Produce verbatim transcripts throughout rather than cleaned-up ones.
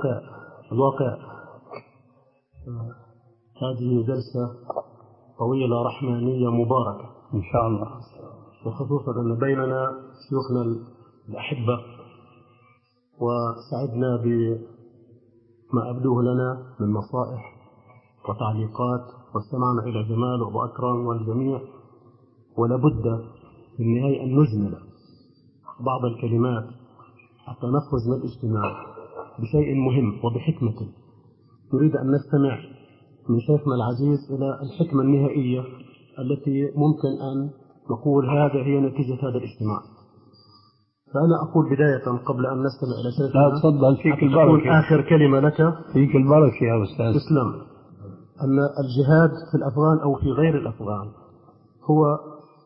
الواقع الواقع هذه جلسة طويلة رحمانية مباركة إن شاء الله، وخصوصا أن بيننا شيوخنا الأحبة، وسعدنا بما أبدوه لنا من نصائح وتعليقات، واستمعنا إلى جمال وأبو أكرم والجميع. ولابد في النهاية أن نجمل بعض الكلمات حتى نخرج من الاجتماع بشيء مهم وبحكمة. نريد أن نستمع من شيخنا العزيز إلى الحكمة النهائية التي ممكن أن نقول هذا هي نتيجة هذا الاجتماع. فأنا أقول بداية قبل أن نستمع إلى شيخنا، لا تفضل، فيك البركة، آخر كلمة لك، فيك البركة يا أستاذ. تسلم. أن الجهاد في الأفغان أو في غير الأفغان هو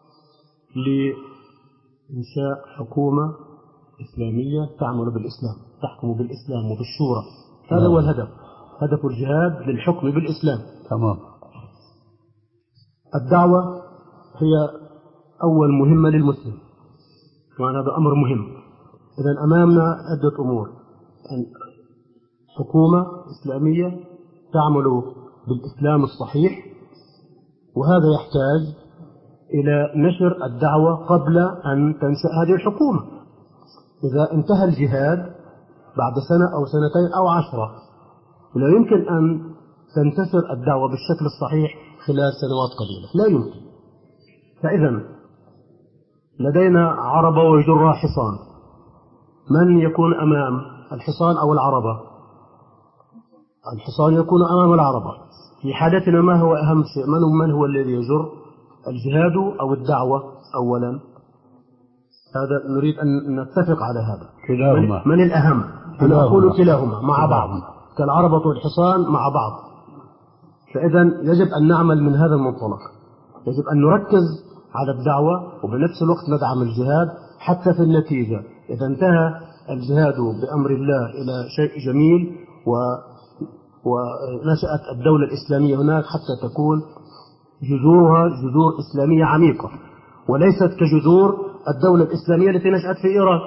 لإنشاء حكومة إسلامية تعمل بالإسلام، تحكم بالإسلام وبالشورى. هذا هو الهدف، هدف الجهاد للحكم بالإسلام. تمام. الدعوة هي أول مهمة للمسلم، وهذا أمر مهم. إذن أمامنا عدة أمور: حكومة إسلامية تعمل بالإسلام الصحيح، وهذا يحتاج إلى نشر الدعوة قبل أن تنشأ هذه الحكومة. إذا انتهى الجهاد بعد سنة أو سنتين أو عشرة، لا يمكن أن تنتشر الدعوة بالشكل الصحيح خلال سنوات قليلة، لا يمكن. فإذا لدينا عربة ويجرها حصان، من يكون أمام الحصان أو العربة؟ الحصان يكون أمام العربة. في حالتنا ما هو أهم شيء؟ من من هو الذي يجر؟ الجهاد أو الدعوة أولا؟ هذا نريد أن نتفق على هذا. كلاهما. من الأهم؟ أنا أقول كلاهما مع بعض، كالعربة والحصان مع بعض. فإذا يجب أن نعمل من هذا المنطلق، يجب أن نركز على الدعوة وبنفس الوقت ندعم الجهاد حتى في النتيجة. إذا انتهى الجهاد بأمر الله إلى شيء جميل و ونشأت الدولة الإسلامية هناك حتى تكون جذورها جذور إسلامية عميقة، وليست كجذور الدولة الإسلامية التي نشأت في إيران.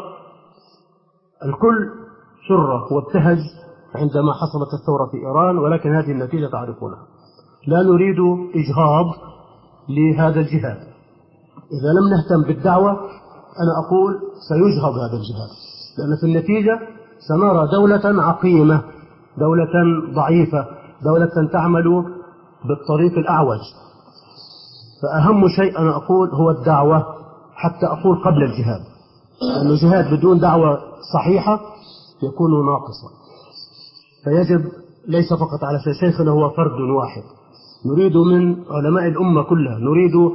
الكل شر وابتهج عندما حصلت الثورة في إيران، ولكن هذه النتيجة تعرفونها. لا نريد إجهاض لهذا الجهاد. إذا لم نهتم بالدعوة أنا أقول سيجهض هذا الجهاد، لأن في النتيجة سنرى دولة عقيمة، دولة ضعيفة، دولة تعمل بالطريق الأعوج. فأهم شيء أنا أقول هو الدعوة، حتى أقول قبل الجهاد، لأن الجهاد بدون دعوة صحيحة يكون ناقصا. فيجب ليس فقط على شيخنا هو فرد واحد، نريد من علماء الأمة كلها، نريد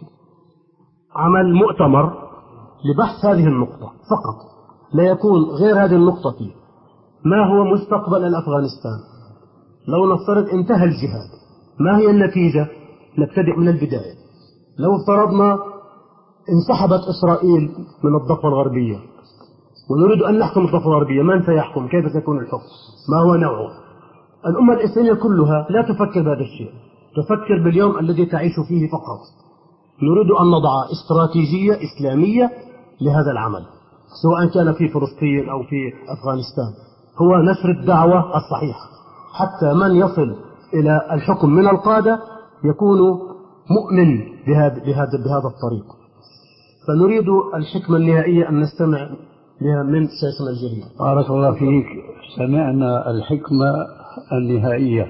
عمل مؤتمر لبحث هذه النقطة فقط، لا يكون غير هذه النقطة فيه. ما هو مستقبل الأفغانستان؟ لو نفترض انتهى الجهاد، ما هي النتيجة؟ نبتدئ من البداية. لو افترضنا انسحبت إسرائيل من الضفة الغربية ونريد أن نحكم الضفة الغربية، من سيحكم؟ كيف سيكون الحكم؟ ما هو نوعه؟ الأمة الإسلامية كلها لا تفكر بهذا الشيء، تفكر باليوم الذي تعيش فيه فقط. نريد أن نضع استراتيجية إسلامية لهذا العمل، سواء كان في فلسطين أو في أفغانستان، هو نشر الدعوة الصحيحة حتى من يصل إلى الحكم من القادة يكون مؤمن بهذا بهذا بهذا الطريق. فنريد الحكمة النهائية أن نستمع لها من شيخنا الجليل. بارك الله فيك. سمعنا الحكمة النهائية،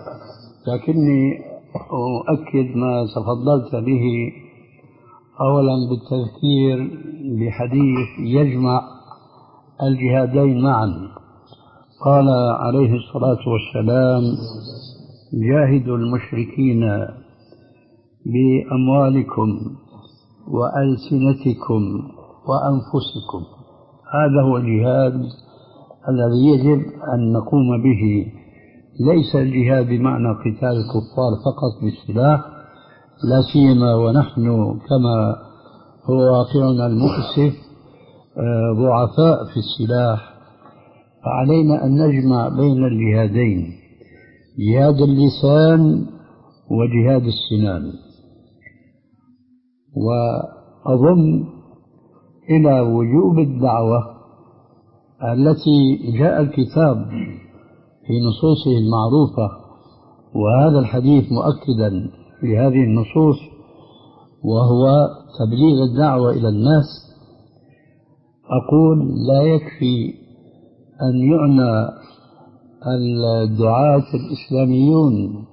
لكني أؤكد ما تفضلت به، أولا بالتذكير بحديث يجمع الجهادين معا. قال عليه الصلاة والسلام: جاهدوا المشركين بأموالكم وألسنتكم وأنفسكم. هذا هو الجهاد الذي يجب أن نقوم به، ليس الجهاد بمعنى قتال الكفار فقط بالسلاح، لا سيما ونحن كما هو واقعنا المؤسف ضعفاء في السلاح. فعلينا أن نجمع بين الجهادين، جهاد اللسان وجهاد السنان. وأضم إلى وجوب الدعوة التي جاء الكتاب في نصوصه المعروفة، وهذا الحديث مؤكدا لهذه النصوص، وهو تبليغ الدعوة إلى الناس، أقول لا يكفي أن يعنى الدعاة الإسلاميون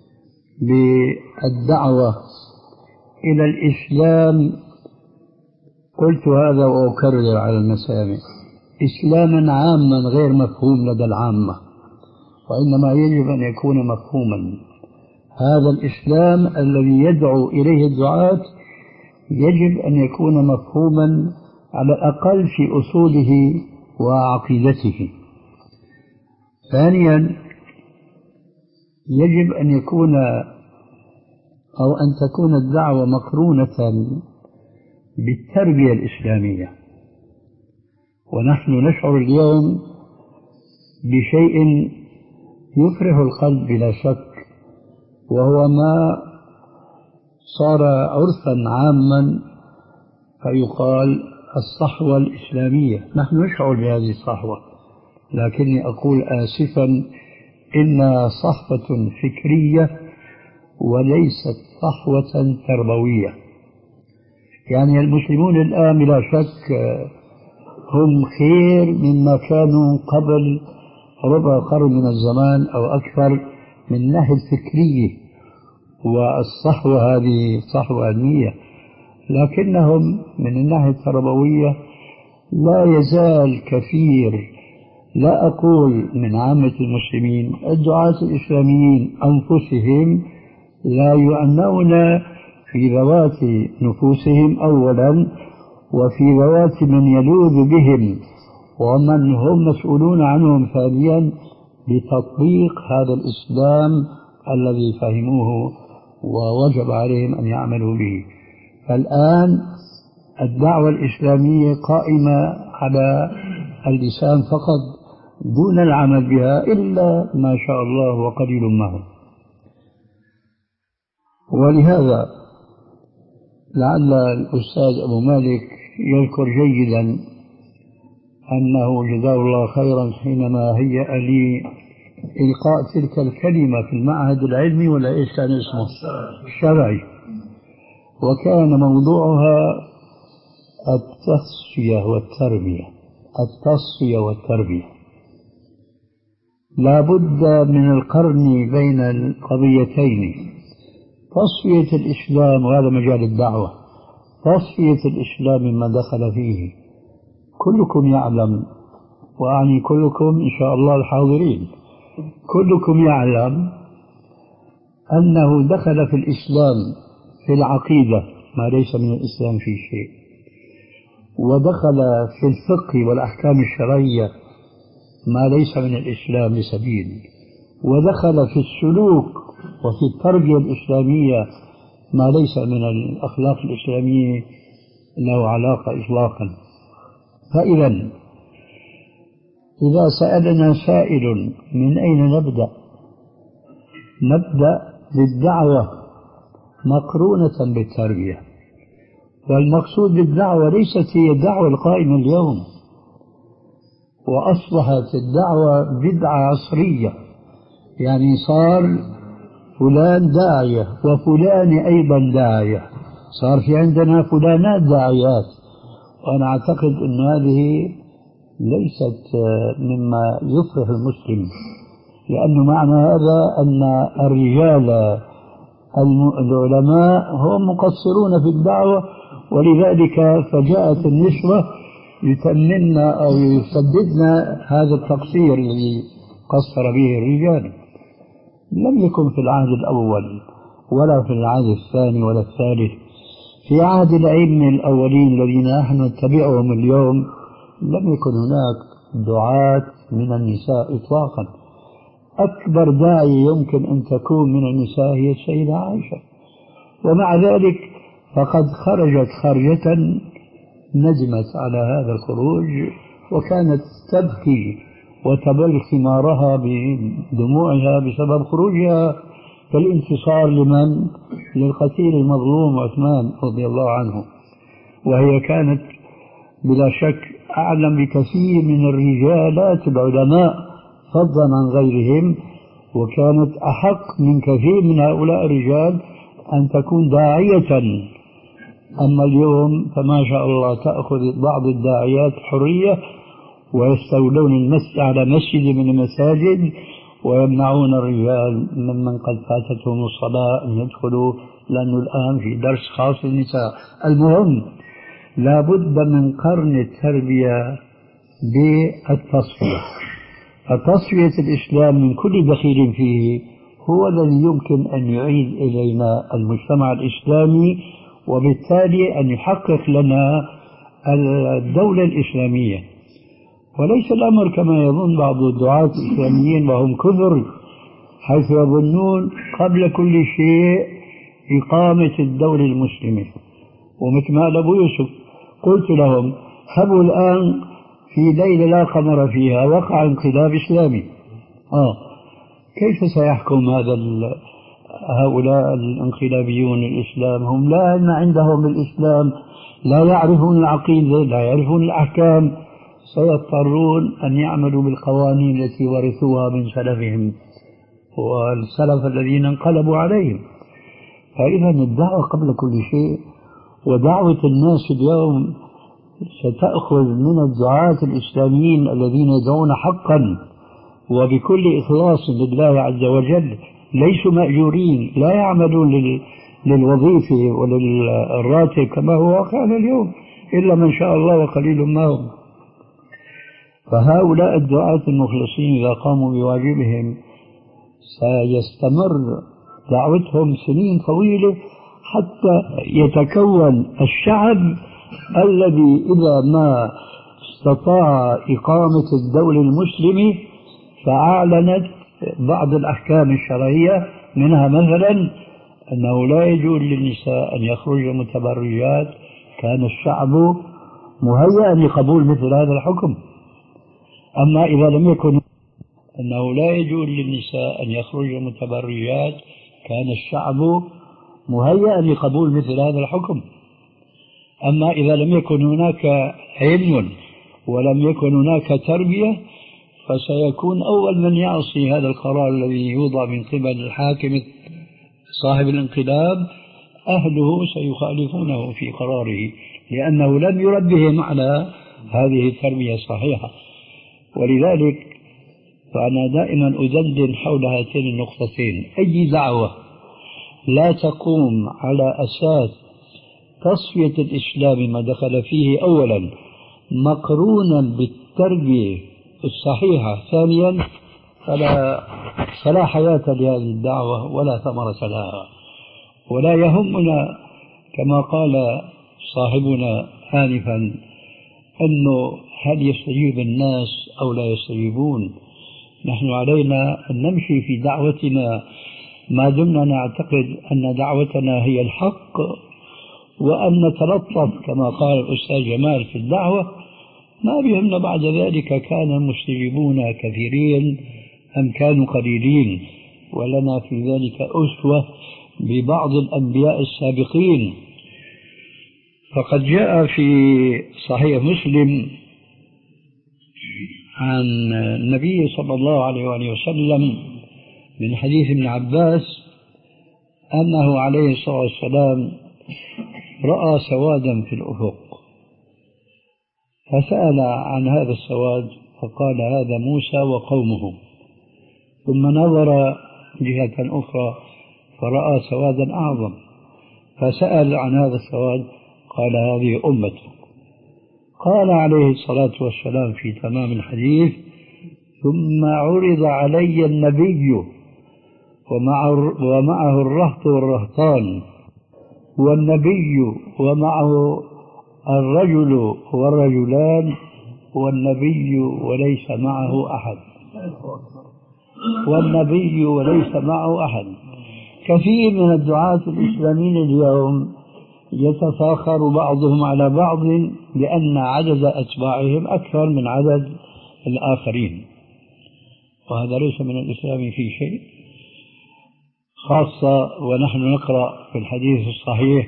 بالدعوة إلى الإسلام، قلت هذا وأكرر على المسامع، إسلاما عاما غير مفهوم لدى العامة، وإنما يجب أن يكون مفهوما. هذا الإسلام الذي يدعو إليه الدعاة يجب أن يكون مفهوما على الأقل في أصوله وعقيدته. ثانيا، يجب أن يكون أو أن تكون الدعوة مقرونة بالتربية الإسلامية. ونحن نشعر اليوم بشيء يفرح القلب بلا شك، وهو ما صار عرفا عاما فيقال الصحوة الإسلامية. نحن نشعر بهذه الصحوة، لكني أقول آسفا إنها صحوة فكرية وليست صحوة تربوية. يعني المسلمون الآن بلا شك هم خير مما كانوا قبل ربع قرن من الزمان أو أكثر من الناحية الفكرية، والصحوة هذه صحوة علمية، لكنهم من الناحية التربوية لا يزال كثير، لا أقول من عامة المسلمين، الدعاة الإسلاميين أنفسهم لا يعنون في ذوات نفوسهم أولا، وفي ذوات من يلوذ بهم ومن هم مسؤولون عنهم ثانيا بتطبيق هذا الإسلام الذي فهموه ووجب عليهم أن يعملوا به. فالآن الدعوة الإسلامية قائمة على اللسان فقط دون العمل بها إلا ما شاء الله وقليل ما هم. ولهذا لعل الأستاذ أبو مالك يذكر جيدا أنه جزاه الله خيرا حينما هيأ لي إلقاء تلك الكلمة في المعهد العلمي، ولا إيش كان اسمه؟ الشرعي، وكان موضوعها التصفية والتربية. التصفية والتربية لا بد من القرن بين القضيتين، تصفية الإسلام، وهذا مجال الدعوة، تصفية الإسلام مما دخل فيه. كلكم يعلم، وأعني كلكم إن شاء الله الحاضرين، كلكم يعلم أنه دخل في الإسلام في العقيدة ما ليس من الإسلام في شيء، ودخل في الفقه والأحكام الشرعية ما ليس من الإسلام بسبيل، ودخل في السلوك وفي التربية الإسلامية ما ليس من الأخلاق الإسلامية له علاقة إطلاقا. فإذا إذا سألنا سائل من أين نبدأ؟ نبدأ بالدعوة مقرونة بالتربية. والمقصود بالدعوة ليست هي الدعوة القائمة اليوم، وأصبحت الدعوة بدعة عصرية، يعني صار فلان داعية وفلان أيضا داعية، صار في عندنا فلانات داعيات. وأنا أعتقد أن هذه ليست مما يفرح المسلم، لأنه معنى هذا أن الرجال العلماء هم مقصرون في الدعوة، ولذلك فجاءت النسوة يتمن أو يسددنا هذا التقصير الذي قصر به الرجال. لم يكن في العهد الأول ولا في العهد الثاني ولا الثالث. في عهد الأئمة الأولين الذين نحن نتبعهم اليوم لم يكن هناك دعاة من النساء إطلاقا. أكبر داعية يمكن أن تكون من النساء هي السيدة عائشة، ومع ذلك فقد خرجت خرجة ندمت على هذا الخروج، وكانت تبكي وتبل ثمارها بدموعها بسبب خروجها في الانتصار لمن؟ للقتيل المظلوم عثمان رضي الله عنه. وهي كانت بلا شك أعلم بكثير من الرجالات العلماء فضلا عن غيرهم، وكانت أحق من كثير من هؤلاء الرجال أن تكون داعية. أما اليوم فما شاء الله تأخذ بعض الداعيات حرية ويستولون المسجد على مسجد من المساجد ويمنعون الرجال ممن قد فاتتهم الصلاة أن يدخلوا، لأنه الآن في درس خاص للنساء. المهم لا بد من قرن التربية بالتصفية. فتصفية الإسلام من كل دخيل فيه هو الذي يمكن أن يعيد إلينا المجتمع الإسلامي، وبالتالي أن يحقق لنا الدولة الإسلامية. وليس الأمر كما يظن بعض الدعاة الإسلاميين وهم كثر، حيث يظنون قبل كل شيء إقامة الدولة المسلمة. ومثل ما قال أبو يوسف قلت لهم هبوا الآن في ليلة لا قمر فيها وقع انقلاب إسلامي، آه كيف سيحكم هذا هؤلاء الانقلابيون الإسلام؟ هم لا علم عندهم الإسلام، لا يعرفون العقيدة، لا يعرفون الأحكام، سيضطرون أن يعملوا بالقوانين التي ورثوها من سلفهم والسلف الذين انقلبوا عليهم. فإذا الدعوة قبل كل شيء، ودعوة الناس اليوم ستأخذ من الدعاة الإسلاميين الذين يدعون حقا وبكل إخلاص لله عز وجل، ليسوا مأجورين، لا يعملون لل... للوظيفة وللراتب كما هو واقع اليوم، إلا من شاء الله وقليل ما هم. فهؤلاء الدعاة المخلصين إذا قاموا بواجبهم سيستمر دعوتهم سنين طويلة حتى يتكون الشعب الذي إذا ما استطاع إقامة الدولة المسلمة فأعلنت بعض الأحكام الشرعية، منها مثلا أنه لا يجوز للنساء أن يخرجن متبرجات، كان الشعب مهيئا لقبول مثل هذا الحكم. أما إذا لم يكن أنه لا يجوز للنساء أن يخرجن متبرجات، كان الشعب مهيئا لقبول مثل هذا الحكم. أما إذا لم يكن هناك علم ولم يكن هناك تربية، فسيكون أول من يعصي هذا القرار الذي يوضع من قبل الحاكم صاحب الانقلاب أهله سيخالفونه في قراره، لأنه لم يربهم على هذه التربية الصحيحة. ولذلك فأنا دائما أدندن حول هاتين النقطتين. أي دعوة لا تقوم على أساس تصفية الإسلام ما دخل فيه أولا مقرونا بالتربية الصحيحة ثانيا فلا, فلا حياة لهذه الدعوة ولا ثمرة لها. ولا يهمنا كما قال صاحبنا آنفا أنه هل يستجيب الناس أو لا يستجيبون. نحن علينا أن نمشي في دعوتنا ما دمنا نعتقد أن دعوتنا هي الحق، وأن نتلطف كما قال الأستاذ جمال في الدعوة. ما بهمنا بعد ذلك كان المستجيبون كثيرين أم كانوا قليلين، ولنا في ذلك أسوة ببعض الأنبياء السابقين. فقد جاء في صحيح مسلم عن النبي صلى الله عليه وآله وسلم من حديث ابن عباس أنه عليه الصلاة والسلام رأى سوادا في الأفق، فسأل عن هذا السواد فقال هذا موسى وقومه، ثم نظر جهة أخرى فرأى سوادا أعظم، فسأل عن هذا السواد قال هذه أمته. قال عليه الصلاة والسلام في تمام الحديث ثم عرض علي النبي ومعه الرهط والرهطان، والنبي ومعه الرجل والرجلان، والنبي وليس معه أحد، والنبي وليس معه أحد. كثير من الدعاة الإسلاميين اليوم يتفاخر بعضهم على بعض لأن عدد أتباعهم أكثر من عدد الآخرين، وهذا ليس من الإسلام في شيء، خاصة ونحن نقرأ في الحديث الصحيح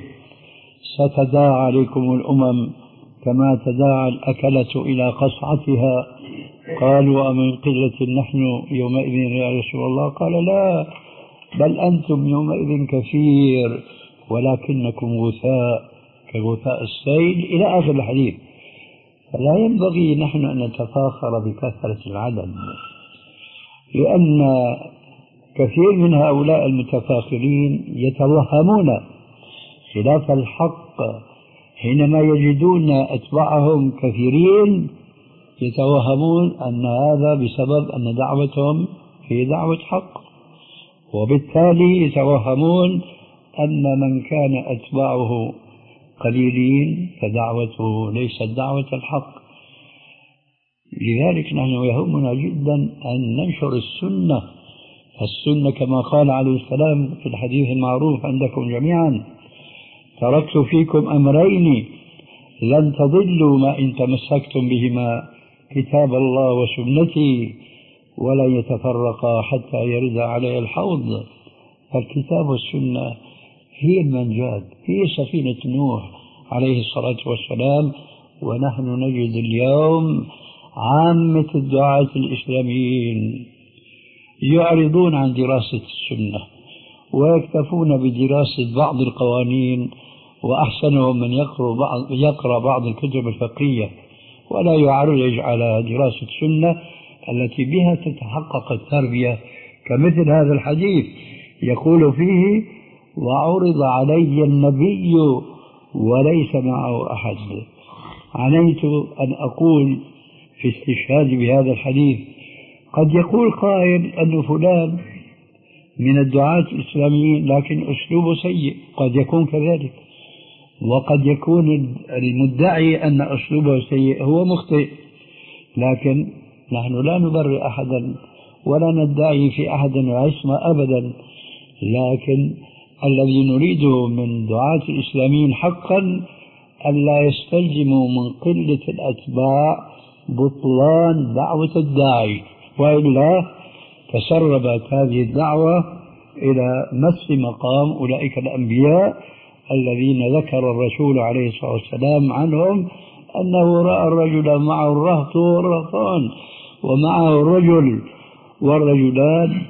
ستداعى عليكم الأمم كما تداعى الأكلة إلى قصعتها قالوا أمن قلة نحن يومئذ يا رسول الله؟ قال لا، بل أنتم يومئذ كثير ولكنكم غثاء كغثاء السيل إلى آخر الحديث. فلا ينبغي نحن أن نتفاخر بكثرة العدد، لأن كثير من هؤلاء المتفاخرين يتوهمون خلاف الحق حينما يجدون أتباعهم كثيرين، يتوهمون أن هذا بسبب أن دعوتهم هي دعوة حق، وبالتالي يتوهمون أن من كان أتباعه قليلين فدعوته ليست دعوة الحق. لذلك نحن يهمنا جدا أن ننشر السنة. السنة كما قال عليه السلام في الحديث المعروف عندكم جميعا: تركت فيكم أمرين لن تضلوا ما إن تمسكتم بهما، كتاب الله وسنتي، ولا يتفرقا حتى يرد علي الحوض. فالكتاب والسنة هي المنجاة، هي سفينة نوح عليه الصلاة والسلام. ونحن نجد اليوم عامة الدعاة الإسلاميين يعرضون عن دراسة السنة ويكتفون بدراسة بعض القوانين، وأحسنهم من يقرأ بعض, يقرأ بعض الكتب الفقهية ولا يعرج على دراسة السنة التي بها تتحقق التربية، كمثل هذا الحديث يقول فيه: وعرض علي النبي وليس معه أحد. عنيت أن أقول في استشهاد بهذا الحديث: قد يقول قائل أن فلان من الدعاة الإسلاميين لكن أسلوبه سيء، قد يكون كذلك، وقد يكون المدعي أن أسلوبه سيء هو مخطئ. لكن نحن لا نبرئ أحدا ولا ندعي في أحد العصمة أبدا، لكن الذي نريده من دعاة الإسلاميين حقا ألا يستلزموا من قلة الأتباع بطلان دعوة الداعي، وإلا تسربت هذه الدعوة إلى مس مقام أولئك الأنبياء الذين ذكر الرسول عليه الصلاة والسلام عنهم أنه رأى الرجل معه الرهط والرهطان، ومعه الرجل والرجلان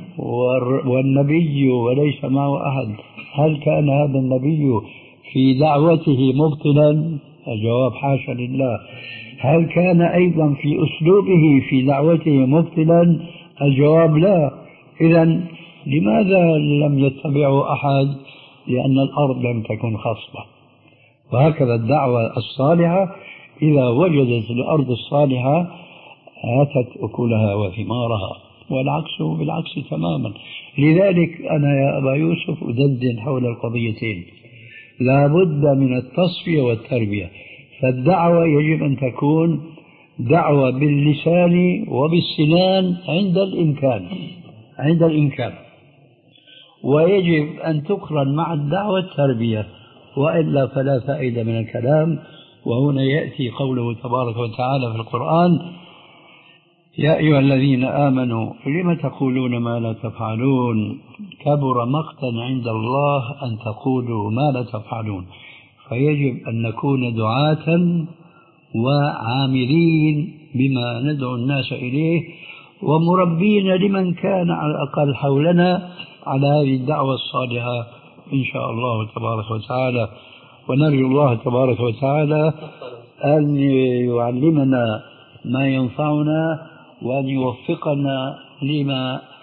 والنبي وليس معه أحد. هل كان هذا النبي في دعوته مبطلا؟ الجواب حاشا لله. هل كان أيضا في أسلوبه في دعوته مبطلا؟ الجواب لا. إذن لماذا لم يتبعه أحد؟ لأن الأرض لم تكن خصبة. وهكذا الدعوة الصالحة إذا وجدت الأرض الصالحة آتت أكلها وثمارها، والعكس بالعكس تماما. لذلك أنا يا أبا يوسف أدندن حول القضيتين: لا بد من التصفية والتربية. فالدعوة يجب أن تكون دعوة باللسان وبالسنان عند الإمكان عند الإمكان ويجب أن تقرن مع الدعوة التربية، وإلا فلا فائدة من الكلام. وهنا يأتي قوله تبارك وتعالى في القرآن: يا أيها الذين آمنوا لم تقولون ما لا تفعلون كبر مقتا عند الله أن تقولوا ما لا تفعلون. فيجب أن نكون دعاة وعاملين بما ندعو الناس إليه، ومربين لمن كان على الأقل حولنا على هذه الدعوة الصالحة إن شاء الله تبارك وتعالى. ونرجو الله تبارك وتعالى أن يعلمنا ما ينفعنا وأن يوفقنا لما